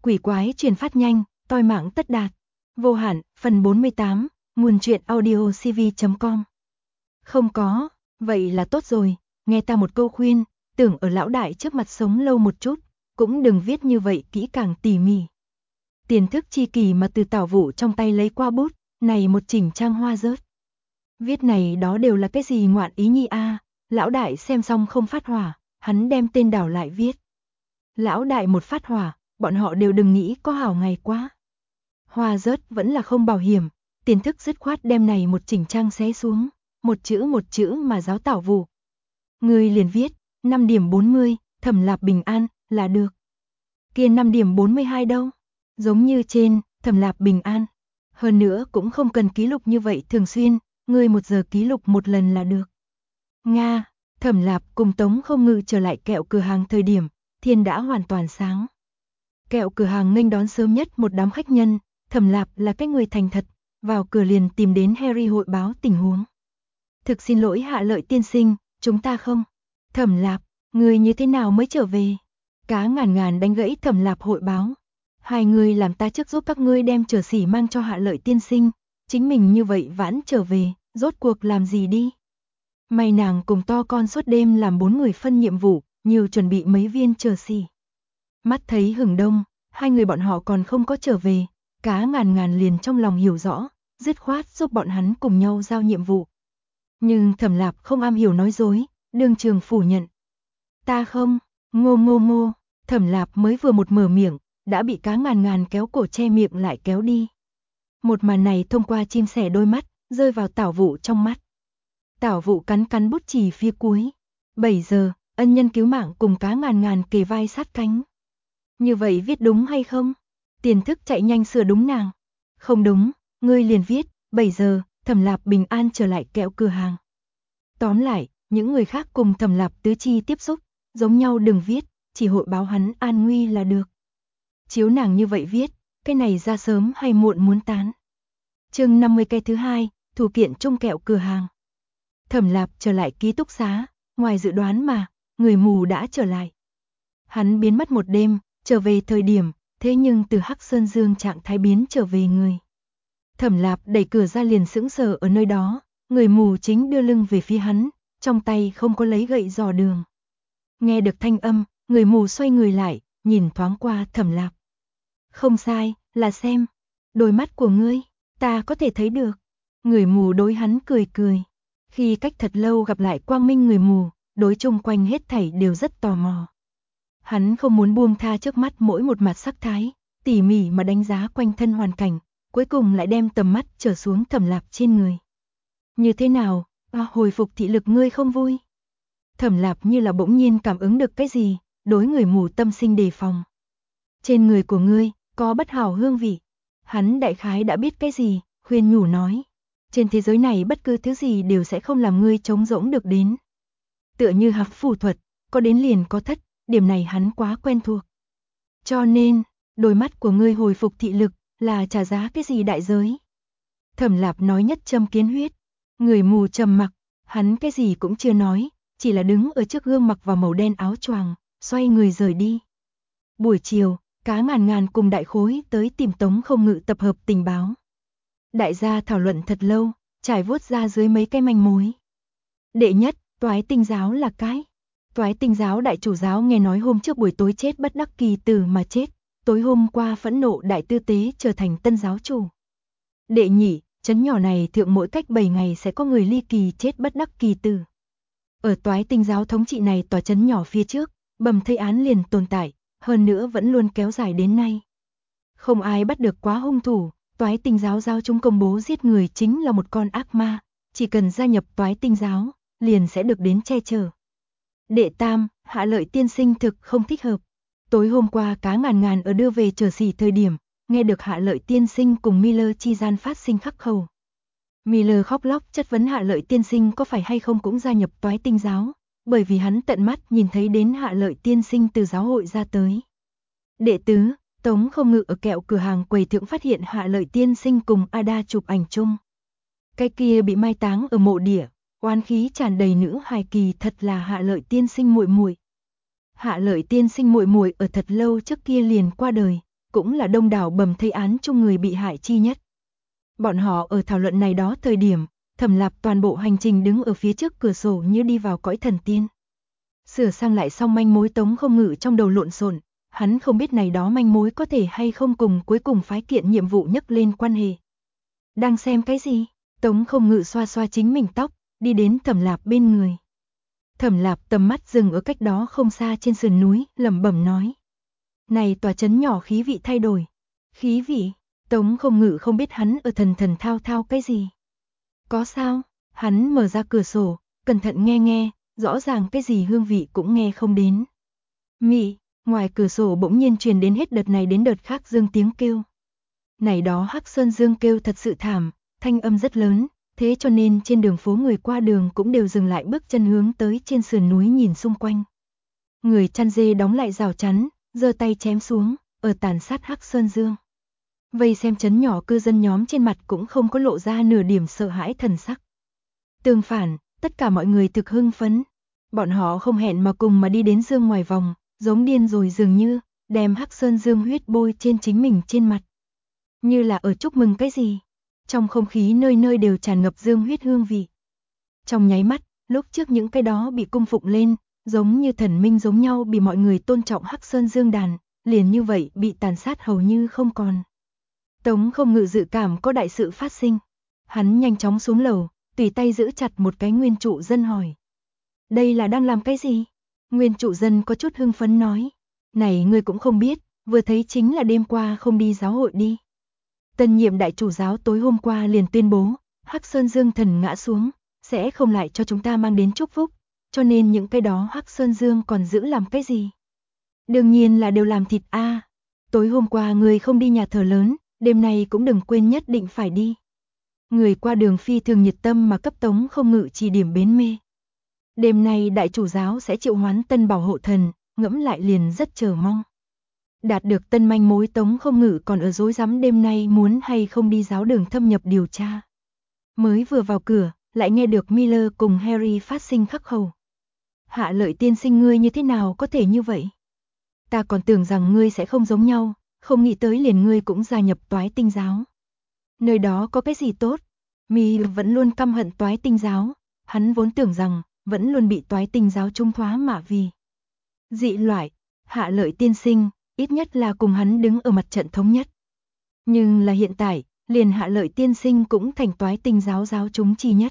quỷ quái truyền phát nhanh, toi mạng tất đạt. Vô hạn, phần 48, nguồn truyện audio cv.com. Không có, vậy là tốt rồi, nghe ta một câu khuyên, tưởng ở lão đại trước mặt sống lâu một chút, cũng đừng viết như vậy kỹ càng tỉ mỉ. Tiền thức chi kỳ mà từ Tảo Vũ trong tay lấy qua bút, này một chỉnh trang hoa rớt. Viết này đó đều là cái gì ngoạn ý nhi a? Lão đại xem xong không phát hỏa, hắn đem tên đảo lại viết. Lão đại một phát hỏa, bọn họ đều đừng nghĩ có hảo ngày quá. Hoa rớt vẫn là không bảo hiểm, Tiền thức dứt khoát đem này một chỉnh trang xé xuống, một chữ mà giáo Tảo Vũ. Người liền viết, 5 điểm 40, Thẩm Lạp bình an, là được. Kia 5 điểm 42 đâu? Giống như trên, Thẩm Lạp bình an. Hơn nữa cũng không cần ký lục như vậy thường xuyên, ngươi 1 giờ ký lục một lần là được. Nga, Thẩm Lạp cùng Tống Không Ngự trở lại kẹo cửa hàng thời điểm, thiên đã hoàn toàn sáng. Kẹo cửa hàng nghênh đón sớm nhất một đám khách nhân, Thẩm Lạp là cái người thành thật, vào cửa liền tìm đến Harry hội báo tình huống. Thực xin lỗi Hạ Lợi tiên sinh, chúng ta không. Thẩm Lạp, người như thế nào mới trở về? Cá Ngàn Ngàn đánh gãy Thẩm Lạp hội báo. Hai người làm ta trước giúp các ngươi đem trở xỉ mang cho Hạ Lợi tiên sinh, chính mình như vậy vãn trở về, rốt cuộc làm gì đi? May nàng cùng to con suốt đêm làm 4 người phân nhiệm vụ, nhiều chuẩn bị mấy viên trở xỉ. Mắt thấy hừng đông, hai người bọn họ còn không có trở về, Cá Ngàn Ngàn liền trong lòng hiểu rõ, dứt khoát giúp bọn hắn cùng nhau giao nhiệm vụ. Nhưng Thẩm Lạp không am hiểu nói dối, đương trường phủ nhận. Ta không, ngô, Thẩm Lạp mới vừa một mở miệng, đã bị Cá Ngàn Ngàn kéo cổ che miệng lại kéo đi. Một màn này thông qua chim sẻ đôi mắt, rơi vào Tảo Vũ trong mắt. Tảo Vũ cắn bút chì phía cuối. 7 giờ, ân nhân cứu mạng cùng Cá Ngàn Ngàn kề vai sát cánh. Như vậy viết đúng hay không? Tiền thức chạy nhanh sửa đúng nàng. Không đúng, ngươi liền viết, 7 giờ, Thẩm Lạp bình an trở lại kẹo cửa hàng. Tóm lại, những người khác cùng Thẩm Lạp tứ chi tiếp xúc, giống nhau đừng viết, chỉ hội báo hắn an nguy là được. Chiếu nàng như vậy viết, cái này ra sớm hay muộn muốn tán. Chương 50 cái thứ 2, thủ kiện chung kẹo cửa hàng. Thẩm Lạp trở lại ký túc xá, ngoài dự đoán mà, người mù đã trở lại. Hắn biến mất một đêm, trở về thời điểm, thế nhưng từ Hắc Sơn Dương trạng thái biến trở về người. Thẩm Lạp đẩy cửa ra liền sững sờ ở nơi đó, người mù chính đưa lưng về phía hắn, trong tay không có lấy gậy dò đường. Nghe được thanh âm, người mù xoay người lại, nhìn thoáng qua Thẩm Lạp. Không sai, là xem. Đôi mắt của ngươi, ta có thể thấy được. Người mù đối hắn cười. Khi cách thật lâu gặp lại quang minh người mù, đối chung quanh hết thảy đều rất tò mò. Hắn không muốn buông tha trước mắt mỗi một mặt sắc thái, tỉ mỉ mà đánh giá quanh thân hoàn cảnh, cuối cùng lại đem tầm mắt trở xuống Thẩm Lạp trên người. Như thế nào, hồi phục thị lực ngươi không vui? Thẩm Lạp như là bỗng nhiên cảm ứng được cái gì, đối người mù tâm sinh đề phòng. Trên người của ngươi, có bất hảo hương vị. Hắn đại khái đã biết cái gì, khuyên nhủ nói. Trên thế giới này bất cứ thứ gì đều sẽ không làm ngươi trống rỗng được đến. Tựa như hạc phù thuật, có đến liền có thất, điểm này hắn quá quen thuộc. Cho nên, đôi mắt của ngươi hồi phục thị lực, là trả giá cái gì đại giới? Thẩm Lạp nói nhất châm kiến huyết. Người mù trầm mặc, hắn cái gì cũng chưa nói, chỉ là đứng ở trước gương mặc vào màu đen áo choàng, xoay người rời đi. Buổi chiều, Cá Ngàn Ngàn cùng Đại Khối tới tìm Tống Không Ngự tập hợp tình báo. Đại gia thảo luận thật lâu, trải vuốt ra dưới mấy cái manh mối. Đệ nhất, Toái Tinh giáo là cái. Toái Tinh giáo đại chủ giáo nghe nói hôm trước buổi tối chết bất đắc kỳ tử mà chết, tối hôm qua phẫn nộ đại tư tế trở thành tân giáo chủ. Đệ nhị, trấn nhỏ này thượng mỗi cách 7 ngày sẽ có người ly kỳ chết bất đắc kỳ tử. Ở Toái Tinh giáo thống trị này tòa trấn nhỏ phía trước, bầm thây án liền tồn tại, hơn nữa vẫn luôn kéo dài đến nay. Không ai bắt được quá hung thủ, Toái Tinh giáo giáo chúng công bố giết người chính là một con ác ma, chỉ cần gia nhập Toái Tinh giáo, liền sẽ được đến che chở. Đệ tam, Hạ Lợi tiên sinh thực không thích hợp. Tối hôm qua Cá Ngàn Ngàn ở đưa về trở xỉ thời điểm, nghe được Hạ Lợi tiên sinh cùng Miller chi gian phát sinh khắc khẩu. Miller khóc lóc chất vấn Hạ Lợi tiên sinh có phải hay không cũng gia nhập Toái Tinh giáo, bởi vì hắn tận mắt nhìn thấy đến Hạ Lợi tiên sinh từ giáo hội ra tới. Đệ tứ, Tống Không Ngự ở kẹo cửa hàng quầy thượng phát hiện Hạ Lợi tiên sinh cùng Ada chụp ảnh chung. Cái kia bị mai táng ở mộ địa, oán khí tràn đầy nữ hài kỳ thật là Hạ Lợi tiên sinh muội muội. Hạ Lợi tiên sinh muội muội ở thật lâu trước kia liền qua đời, cũng là đông đảo bầm thây án chung người bị hại chi nhất. Bọn họ ở thảo luận này đó thời điểm, Thẩm Lạp toàn bộ hành trình đứng ở phía trước cửa sổ như đi vào cõi thần tiên. Sửa sang lại xong manh mối Tống Không Ngự trong đầu lộn xộn, hắn không biết này đó manh mối có thể hay không cùng cuối cùng phái kiện nhiệm vụ nhắc lên quan hệ. Đang xem cái gì? Tống Không Ngự xoa xoa chính mình tóc, đi đến Thẩm Lạp bên người. Thẩm Lạp tầm mắt dừng ở cách đó không xa trên sườn núi, lẩm bẩm nói. Này tòa trấn nhỏ khí vị thay đổi. Khí vị? Tống Không Ngự không biết hắn ở thần thần thao thao cái gì. Có sao? Hắn mở ra cửa sổ, cẩn thận nghe nghe, rõ ràng cái gì hương vị cũng nghe không đến. Mị, ngoài cửa sổ bỗng nhiên truyền đến hết đợt này đến đợt khác dương tiếng kêu. Này đó Hắc Sơn Dương kêu thật sự thảm, thanh âm rất lớn, thế cho nên trên đường phố người qua đường cũng đều dừng lại bước chân hướng tới trên sườn núi nhìn xung quanh. Người chăn dê đóng lại rào chắn, giơ tay chém xuống, ở tàn sát Hắc Sơn Dương. Vây xem trấn nhỏ cư dân nhóm trên mặt cũng không có lộ ra nửa điểm sợ hãi thần sắc. Tương phản, tất cả mọi người thực hưng phấn. Bọn họ không hẹn mà cùng mà đi đến Dương ngoài vòng, giống điên rồi dường như, đem Hắc Sơn Dương huyết bôi trên chính mình trên mặt. Như là ở chúc mừng cái gì. Trong không khí nơi nơi đều tràn ngập dương huyết hương vị. Trong nháy mắt, lúc trước những cái đó bị cung phụng lên, giống như thần minh giống nhau bị mọi người tôn trọng Hắc Sơn Dương đàn, liền như vậy bị tàn sát hầu như không còn. Tống Không Ngự dự cảm có đại sự phát sinh. Hắn nhanh chóng xuống lầu, tùy tay giữ chặt một cái nguyên trụ dân hỏi. Đây là đang làm cái gì? Nguyên trụ dân có chút hưng phấn nói. Này ngươi cũng không biết, vừa thấy chính là đêm qua không đi giáo hội đi. Tân nhiệm đại chủ giáo tối hôm qua liền tuyên bố, Hắc Sơn Dương thần ngã xuống, sẽ không lại cho chúng ta mang đến chúc phúc, cho nên những cái đó Hắc Sơn Dương còn giữ làm cái gì? Đương nhiên là đều làm thịt a. Tối hôm qua người không đi nhà thờ lớn, đêm nay cũng đừng quên nhất định phải đi. Người qua đường phi thường nhiệt tâm mà cấp Tống Không Ngự chỉ điểm bến mê. Đêm nay đại chủ giáo sẽ triệu hoán tân bảo hộ thần, ngẫm lại liền rất chờ mong. Đạt được tân manh mối Tống Không Ngự còn ở rối rắm đêm nay muốn hay không đi giáo đường thâm nhập điều tra. Mới vừa vào cửa, lại nghe được Miller cùng Harry phát sinh khắc khẩu. Hạ Lợi tiên sinh ngươi như thế nào có thể như vậy? Ta còn tưởng rằng ngươi sẽ không giống nhau, không nghĩ tới liền ngươi cũng gia nhập Toái Tinh giáo. Nơi đó có cái gì tốt? Miller vẫn luôn căm hận Toái Tinh giáo, hắn vốn tưởng rằng vẫn luôn bị Toái Tinh giáo trung thoá mạ vì dị loại. Hạ Lợi tiên sinh ít nhất là cùng hắn đứng ở mặt trận thống nhất. Nhưng là hiện tại, liền Hạ Lợi tiên sinh cũng thành Toái Tinh giáo giáo chúng chi nhất.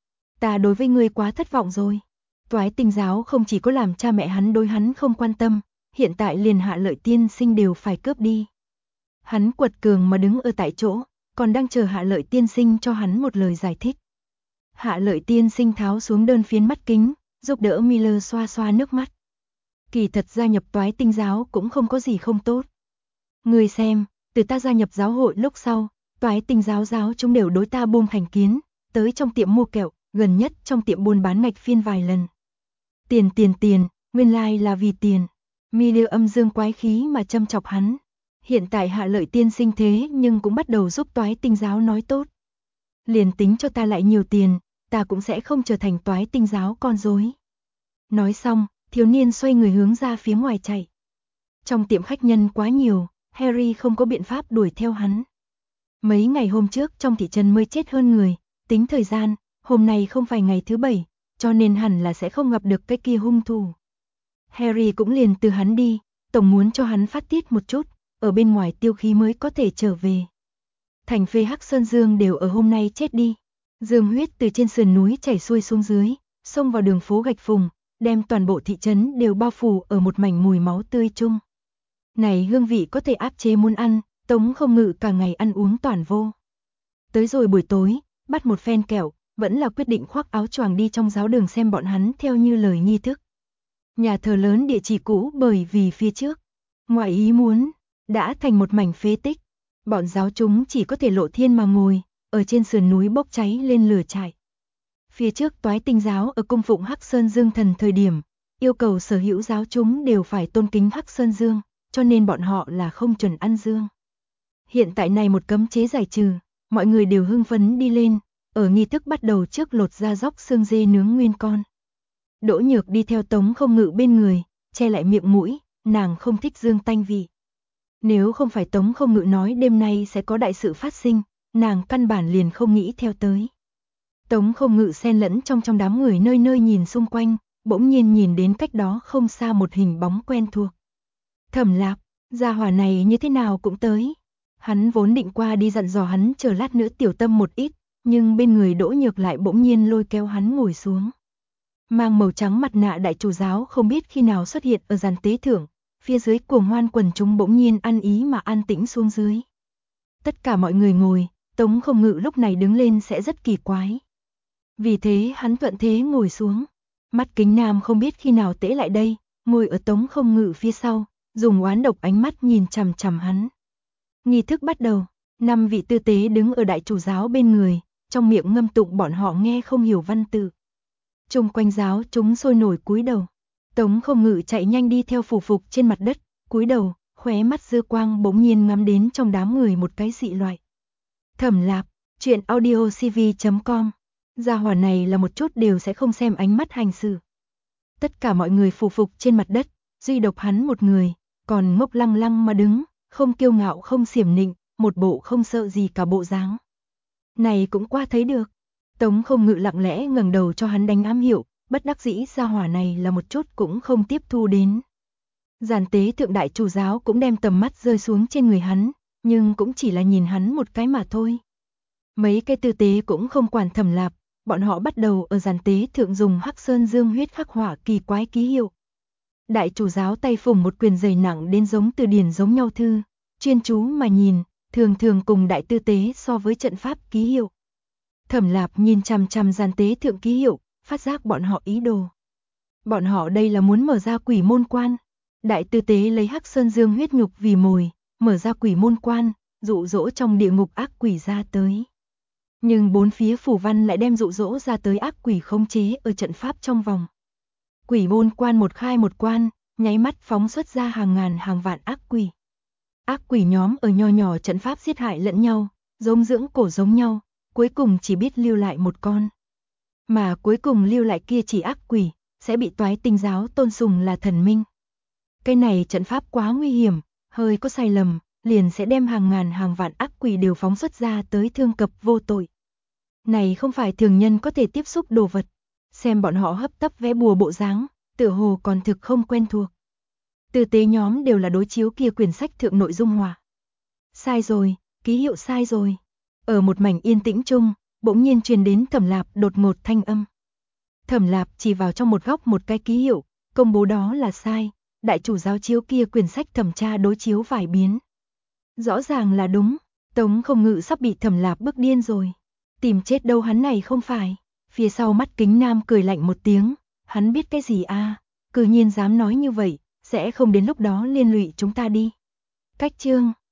Ta đối với ngươi quá thất vọng rồi. Toái Tinh giáo không chỉ có làm cha mẹ hắn đối hắn không quan tâm, hiện tại liền Hạ Lợi tiên sinh đều phải cướp đi. Hắn quật cường mà đứng ở tại chỗ, còn đang chờ Hạ Lợi tiên sinh cho hắn một lời giải thích. Hạ Lợi tiên sinh tháo xuống đơn phiến mắt kính, giúp đỡ Miller xoa xoa nước mắt. Kỳ thật gia nhập Toái Tinh giáo cũng không có gì không tốt. Ngươi xem, từ ta gia nhập giáo hội lúc sau, Toái Tinh giáo giáo chúng đều đối ta buông thành kiến, tới trong tiệm mua kẹo, gần nhất trong tiệm buôn bán ngạch phiên vài lần. Tiền, nguyên lai là vì tiền. Miller âm dương quái khí mà châm chọc hắn. Hiện tại Hạ Lợi tiên sinh thế nhưng cũng bắt đầu giúp Toái Tinh giáo nói tốt. Liền tính cho ta lại nhiều tiền, ta cũng sẽ không trở thành Toái Tinh giáo con rối. Nói xong, thiếu niên xoay người hướng ra phía ngoài chạy. Trong tiệm khách nhân quá nhiều, Harry không có biện pháp đuổi theo hắn. Mấy ngày hôm trước trong thị trấn mới chết hơn người, tính thời gian, hôm nay không phải ngày thứ 7, cho nên hẳn là sẽ không gặp được cái kia hung thủ. Harry cũng liền từ hắn đi, tổng muốn cho hắn phát tiết một chút, ở bên ngoài tiêu khí mới có thể trở về. Thành phê Hắc Sơn Dương đều ở hôm nay chết đi. Dương huyết từ trên sườn núi chảy xuôi xuống dưới, xông vào đường phố gạch phùng, đem toàn bộ thị trấn đều bao phủ ở một mảnh mùi máu tươi chung. Này hương vị có thể áp chế muốn ăn, Tống Không Ngự cả ngày ăn uống toàn vô. Tới rồi buổi tối, bắt một phen kẹo, vẫn là quyết định khoác áo choàng đi trong giáo đường xem bọn hắn theo như lời nghi thức. Nhà thờ lớn địa chỉ cũ bởi vì phía trước, ngoài ý muốn, đã thành một mảnh phế tích. Bọn giáo chúng chỉ có thể lộ thiên mà ngồi, ở trên sườn núi bốc cháy lên lửa trại. Phía trước Toái Tinh giáo ở cung phụng Hắc Sơn Dương thần thời điểm, yêu cầu sở hữu giáo chúng đều phải tôn kính Hắc Sơn Dương, cho nên bọn họ là không chuẩn ăn dương. Hiện tại này một cấm chế giải trừ, mọi người đều hưng phấn đi lên, ở nghi thức bắt đầu trước lột ra róc xương dê nướng nguyên con. Đỗ Nhược đi theo Tống Không Ngự bên người, che lại miệng mũi, nàng không thích dương tanh vị. Nếu không phải Tống Không Ngự nói đêm nay sẽ có đại sự phát sinh, nàng căn bản liền không nghĩ theo tới. Tống Không Ngự xen lẫn trong đám người nơi nơi nhìn xung quanh, bỗng nhiên nhìn đến cách đó không xa một hình bóng quen thuộc. Thẩm Lạp, gia hỏa này như thế nào cũng tới. Hắn vốn định qua đi dặn dò hắn chờ lát nữa tiểu tâm một ít, nhưng bên người Đỗ Nhược lại bỗng nhiên lôi kéo hắn ngồi xuống. Mang màu trắng mặt nạ đại chủ giáo không biết khi nào xuất hiện ở giàn tế thượng, phía dưới cuồng hoan quần chúng bỗng nhiên ăn ý mà an tĩnh xuống dưới. Tất cả mọi người ngồi, Tống Không Ngự lúc này đứng lên sẽ rất kỳ quái. Vì thế hắn thuận thế ngồi xuống. Mắt Kính Nam không biết khi nào tễ lại đây, ngồi ở Tống Không Ngự phía sau, dùng oán độc ánh mắt nhìn chằm chằm hắn. Nghi thức bắt đầu, 5 vị tư tế đứng ở đại chủ giáo bên người, trong miệng ngâm tụng bọn họ nghe không hiểu văn tự. Chung quanh giáo chúng sôi nổi cúi đầu. Tống Không Ngự chạy nhanh đi theo phủ phục trên mặt đất, cúi đầu, khóe mắt dư quang bỗng nhiên ngắm đến trong đám người một cái dị loại. Thẩm Lạp, truyện audiocv.com. Gia hỏa này là một chút đều sẽ không xem ánh mắt hành xử. Tất cả mọi người phủ phục trên mặt đất, duy độc hắn một người, còn ngốc lăng lăng mà đứng, không kiêu ngạo không xiểm nịnh, một bộ không sợ gì cả bộ dáng. Này cũng qua thấy được. Tống Không Ngự lặng lẽ ngẩng đầu cho hắn đánh ám hiệu, bất đắc dĩ gia hỏa này là một chút cũng không tiếp thu đến. Giàn tế thượng đại chủ giáo cũng đem tầm mắt rơi xuống trên người hắn, nhưng cũng chỉ là nhìn hắn một cái mà thôi. Mấy cái tư tế cũng không quản Thẩm Lạp, bọn họ bắt đầu ở giàn tế thượng dùng hắc sơn dương huyết khắc họa kỳ quái ký hiệu. Đại chủ giáo tay phủng một quyền dày nặng đến giống từ điển giống nhau thư, chuyên chú mà nhìn, thường thường cùng đại tư tế so với trận pháp ký hiệu. Thẩm Lạp nhìn chằm chằm giàn tế thượng ký hiệu, phát giác bọn họ ý đồ. Bọn họ đây là muốn mở ra quỷ môn quan. Đại tư tế lấy hắc sơn dương huyết nhục vì mồi, mở ra quỷ môn quan, dụ dỗ trong địa ngục ác quỷ ra tới. Nhưng bốn phía phủ văn lại đem dụ dỗ ra tới ác quỷ khống chế ở trận pháp trong vòng. Quỷ môn quan một khai một quan, nháy mắt phóng xuất ra hàng ngàn hàng vạn ác quỷ. Ác quỷ nhóm ở nho nhỏ trận pháp giết hại lẫn nhau, giống dưỡng cổ giống nhau, cuối cùng chỉ biết lưu lại một con. Mà cuối cùng lưu lại kia chỉ ác quỷ, sẽ bị Toái Tinh giáo tôn sùng là thần minh. Cái này trận pháp quá nguy hiểm, hơi có sai lầm, liền sẽ đem hàng ngàn hàng vạn ác quỷ đều phóng xuất ra tới thương cập vô tội. Này không phải thường nhân có thể tiếp xúc đồ vật, xem bọn họ hấp tấp vẽ bùa bộ dáng, tựa hồ còn thực không quen thuộc. Tư tế nhóm đều là đối chiếu kia quyển sách thượng nội dung hòa. Sai rồi, ký hiệu sai rồi. Ở một mảnh yên tĩnh chung, bỗng nhiên truyền đến Thẩm Lạp đột ngột thanh âm. Thẩm Lạp chỉ vào trong một góc một cái ký hiệu, công bố đó là sai, đại chủ giáo chiếu kia quyển sách thẩm tra đối chiếu vài biến. Rõ ràng là đúng, Tống Không Ngự sắp bị Thẩm Lạp bức điên rồi. Tìm chết đâu hắn này không phải. Phía sau mắt Kính Nam cười lạnh một tiếng, hắn biết cái gì a? Cư nhiên dám nói như vậy, sẽ không đến lúc đó liên lụy chúng ta đi. Cách chương